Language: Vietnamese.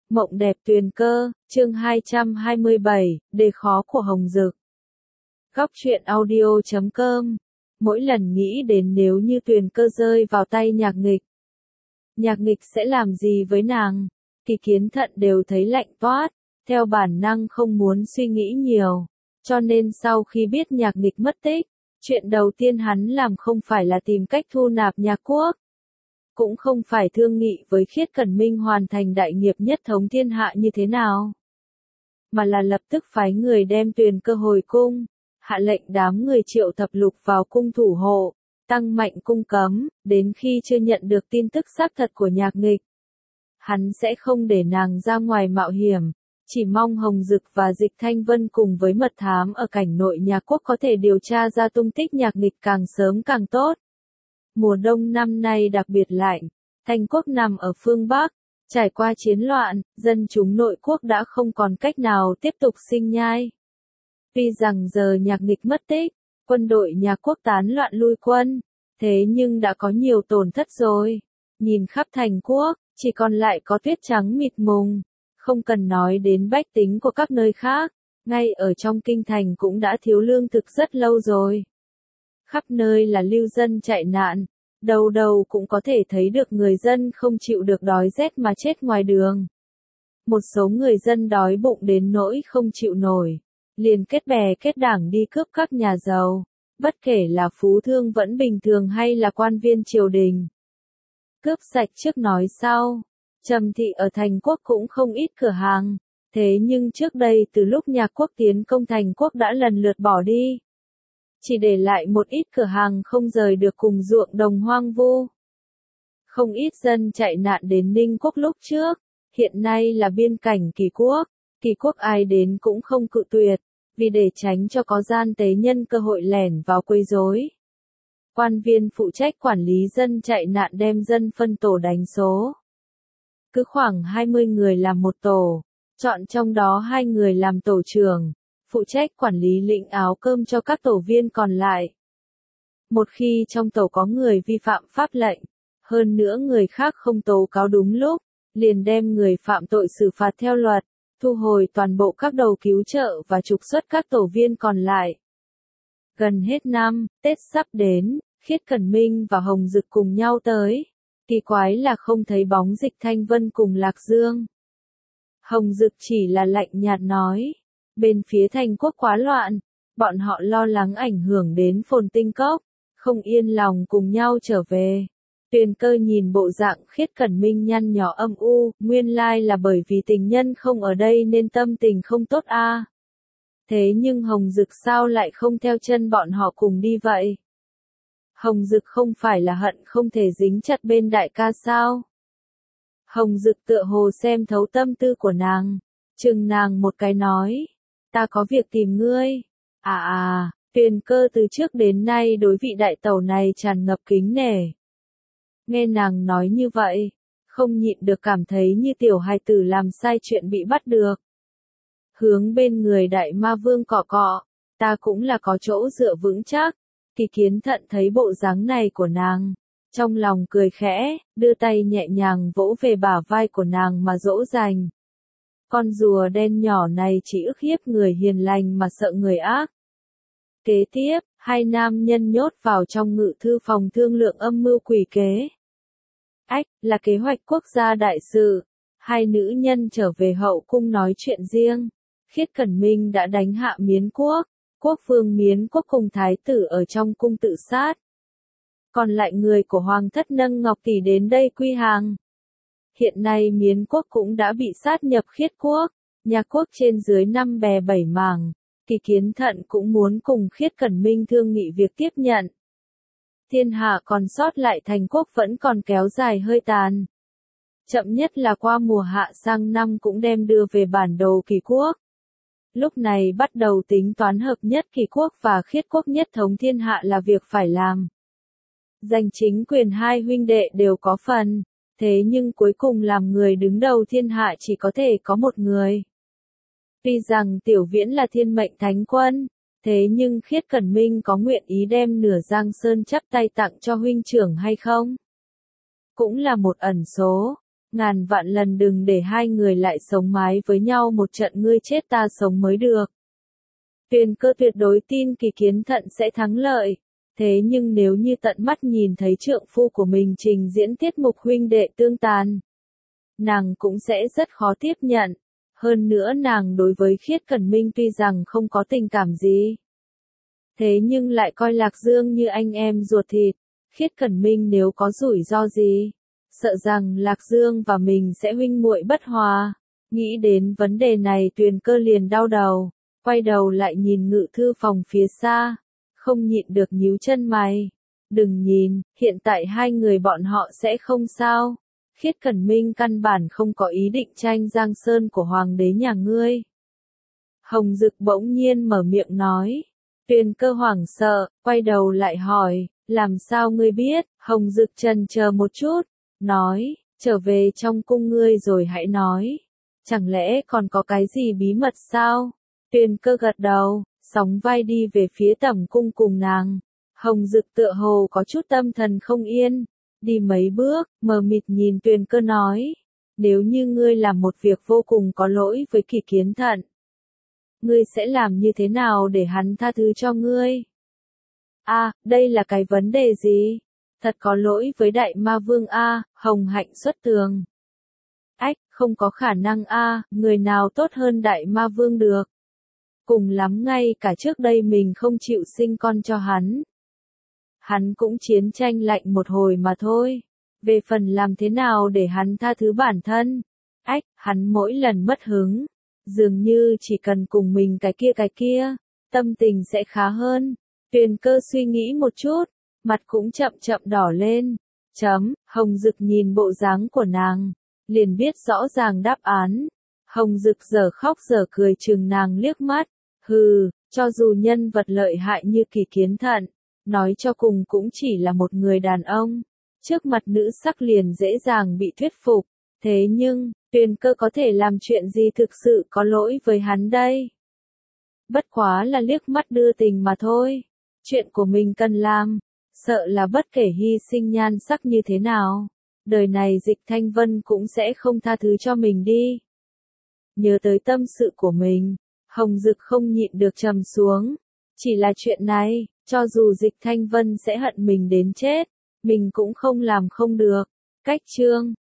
Mộng đẹp tuyền cơ, chương 227, đề khó của Hồng Dực. Góc truyện audio.com. Mỗi lần nghĩ đến nếu như tuyền cơ rơi vào tay Nhạc Nghịch sẽ làm gì với nàng, thì Kiến Thận đều thấy lạnh toát, theo bản năng không muốn suy nghĩ nhiều. Cho nên sau khi biết Nhạc Nghịch mất tích, chuyện đầu tiên hắn làm không phải là tìm cách thu nạp Nhạc Quốc, cũng không phải thương nghị với Khiết Cẩn Minh hoàn thành đại nghiệp nhất thống thiên hạ như thế nào, mà là lập tức phái người đem tuyền cơ hồi cung, hạ lệnh đám người Triệu Thập Lục vào cung thủ hộ, tăng mạnh cung cấm, đến khi chưa nhận được tin tức xác thật của Nhạc Nghịch, hắn sẽ không để nàng ra ngoài mạo hiểm, chỉ mong Hồng Dực và Dịch Thanh Vân cùng với mật thám ở cảnh nội Nhạc Quốc có thể điều tra ra tung tích Nhạc Nghịch càng sớm càng tốt. Mùa đông năm nay đặc biệt lạnh, Thanh Quốc nằm ở phương Bắc, trải qua chiến loạn, dân chúng nội quốc đã không còn cách nào tiếp tục sinh nhai. Tuy rằng giờ Nhạc Nghịch mất tích, quân đội Nhạc Quốc tán loạn lui quân, thế nhưng đã có nhiều tổn thất rồi. Nhìn khắp thành quốc, chỉ còn lại có tuyết trắng mịt mùng, không cần nói đến bách tính của các nơi khác, ngay ở trong kinh thành cũng đã thiếu lương thực rất lâu rồi. Khắp nơi là lưu dân chạy nạn, đầu đầu cũng có thể thấy được người dân không chịu được đói rét mà chết ngoài đường. Một số người dân đói bụng đến nỗi không chịu nổi, liền kết bè kết đảng đi cướp các nhà giàu, bất kể là phú thương vẫn bình thường hay là quan viên triều đình. Cướp sạch trước nói sau, Trầm thị ở thành quốc cũng không ít cửa hàng, thế nhưng trước đây từ lúc Nhạc Quốc tiến công thành quốc đã lần lượt bỏ đi, chỉ để lại một ít cửa hàng không rời được cùng ruộng đồng hoang vu. Không ít dân chạy nạn đến Ninh Quốc lúc trước, hiện nay là biên cảnh Kỳ Quốc ai đến cũng không cự tuyệt, vì để tránh cho có gian tế nhân cơ hội lẻn vào quấy rối. Quan viên phụ trách quản lý dân chạy nạn đem dân phân tổ đánh số. Cứ khoảng 20 người làm một tổ, chọn trong đó 2 người làm tổ trưởng, phụ trách quản lý lĩnh áo cơm cho các tổ viên còn lại. Một khi trong tổ có người vi phạm pháp lệnh, hơn nữa người khác không tố cáo đúng lúc, liền đem người phạm tội xử phạt theo luật, thu hồi toàn bộ các đầu cứu trợ và trục xuất các tổ viên còn lại. Gần hết năm, Tết sắp đến, Khiết Cẩn Minh và Hồng Dực cùng nhau tới. Kỳ quái là không thấy bóng Dịch Thanh Vân cùng Lạc Dương. Hồng Dực chỉ là lạnh nhạt nói, bên phía thành quốc quá loạn, bọn họ lo lắng ảnh hưởng đến Phồn Tinh Cốc, không yên lòng cùng nhau trở về. Tuyền cơ nhìn bộ dạng Khiết Cẩn Minh nhăn nhó âm u, nguyên lai là bởi vì tình nhân không ở đây nên tâm tình không tốt a. Thế nhưng Hồng Dực sao lại không theo chân bọn họ cùng đi vậy? Hồng Dực không phải là hận không thể dính chặt bên đại ca sao? Hồng Dực tựa hồ xem thấu tâm tư của nàng, chừng nàng một cái nói, ta có việc tìm ngươi. Tuyền cơ từ trước đến nay đối vị đại tẩu này tràn ngập kính nể. Nghe nàng nói như vậy, không nhịn được cảm thấy như tiểu hài tử làm sai chuyện bị bắt được. Hướng bên người đại ma vương cọ cọ, ta cũng là có chỗ dựa vững chắc. Thì Kiến Thận thấy bộ dáng này của nàng, trong lòng cười khẽ, đưa tay nhẹ nhàng vỗ về bả vai của nàng mà dỗ dành. Con rùa đen nhỏ này chỉ ức hiếp người hiền lành mà sợ người ác. Kế tiếp, 2 nam nhân nhốt vào trong ngự thư phòng thương lượng âm mưu quỷ kế. Là kế hoạch quốc gia đại sự. 2 nữ nhân trở về hậu cung nói chuyện riêng. Khiết Cẩn Minh đã đánh hạ Miến Quốc. Quốc vương Miến Quốc cùng thái tử ở trong cung tự sát. Còn lại người của hoàng thất nâng ngọc tỷ đến đây quy hàng. Hiện nay Miến Quốc cũng đã bị sát nhập Khiết Quốc, Nhạc Quốc trên dưới 5 bè 7 mảng, thì Kiến Thận cũng muốn cùng Khiết Cẩn Minh thương nghị việc tiếp nhận. Thiên hạ còn sót lại thành quốc vẫn còn kéo dài hơi tàn. Chậm nhất là qua mùa hạ sang năm cũng đem đưa về bản đồ Kỳ Quốc. Lúc này bắt đầu tính toán hợp nhất Kỳ Quốc và Khiết Quốc nhất thống thiên hạ là việc phải làm. Giành chính quyền 2 huynh đệ đều có phần, thế nhưng cuối cùng làm người đứng đầu thiên hạ chỉ có thể có một người. Tuy rằng Tiểu Viễn là thiên mệnh thánh quân, thế nhưng Khiết Cẩn Minh có nguyện ý đem nửa Giang Sơn chắp tay tặng cho huynh trưởng hay không? Cũng là một ẩn số. ngàn vạn lần đừng để hai người lại sống mái với nhau một trận ngươi chết ta sống mới được. Tuyền Cơ tuyệt đối tin Kỳ Kiến Thận sẽ thắng lợi. Thế nhưng nếu như tận mắt nhìn thấy trượng phu của mình trình diễn tiết mục huynh đệ tương tàn, nàng cũng sẽ rất khó tiếp nhận. Hơn nữa nàng đối với Khiết Cẩn Minh tuy rằng không có tình cảm gì, thế nhưng lại coi Lạc Dương như anh em ruột thịt. Khiết Cẩn Minh nếu có rủi ro gì, sợ rằng Lạc Dương và mình sẽ huynh muội bất hòa. Nghĩ đến vấn đề này Tuyền Cơ liền đau đầu, quay đầu lại nhìn ngự thư phòng phía xa, không nhịn được nhíu chân mày. Đừng nhìn, hiện tại hai người bọn họ sẽ không sao. Khiết Cẩn Minh căn bản không có ý định tranh giang sơn của hoàng đế nhà ngươi. Hồng Dực bỗng nhiên mở miệng nói. Tuyền Cơ hoảng sợ, quay đầu lại hỏi, làm sao ngươi biết? Hồng Dực chần chờ một chút, nói, trở về trong cung ngươi rồi hãy nói. Chẳng lẽ còn có cái gì bí mật sao? Tuyền Cơ gật đầu, sóng vai đi về phía tẩm cung cùng nàng. Hồng Dực tựa hồ có chút tâm thần không yên, đi mấy bước, mờ mịt nhìn Tuyền Cơ nói, nếu như ngươi làm một việc vô cùng có lỗi với Kỳ Kiến Thận, ngươi sẽ làm như thế nào để hắn tha thứ cho ngươi? Đây là cái vấn đề gì? Thật có lỗi với Đại Ma Vương Hồng Hạnh xuất tường. Không có khả năng người nào tốt hơn Đại Ma Vương được. Cùng lắm ngay cả trước đây mình không chịu sinh con cho hắn. Hắn cũng chiến tranh lạnh một hồi mà thôi. Về phần làm thế nào để hắn tha thứ bản thân? Hắn mỗi lần mất hứng, dường như chỉ cần cùng mình cái kia, tâm tình sẽ khá hơn. Tuyền Cơ suy nghĩ một chút, mặt cũng chậm chậm đỏ lên. Hồng Dực nhìn bộ dáng của nàng, liền biết rõ ràng đáp án. Hồng Dực giờ khóc giờ cười chừng nàng liếc mắt. Hừ, cho dù nhân vật lợi hại như Kỳ Kiến Thận, nói cho cùng cũng chỉ là một người đàn ông. Trước mặt nữ sắc liền dễ dàng bị thuyết phục. Thế nhưng, Tuyền Cơ có thể làm chuyện gì thực sự có lỗi với hắn đây? Bất quá là liếc mắt đưa tình mà thôi. Chuyện của mình cần làm, sợ là bất kể hy sinh nhan sắc như thế nào, đời này Dịch Thanh Vân cũng sẽ không tha thứ cho mình đi. Nhớ tới tâm sự của mình, Hồng Dực không nhịn được trầm xuống. Chỉ là chuyện này, cho dù Dịch Thanh Vân sẽ hận mình đến chết, mình cũng không làm không được. Cách chương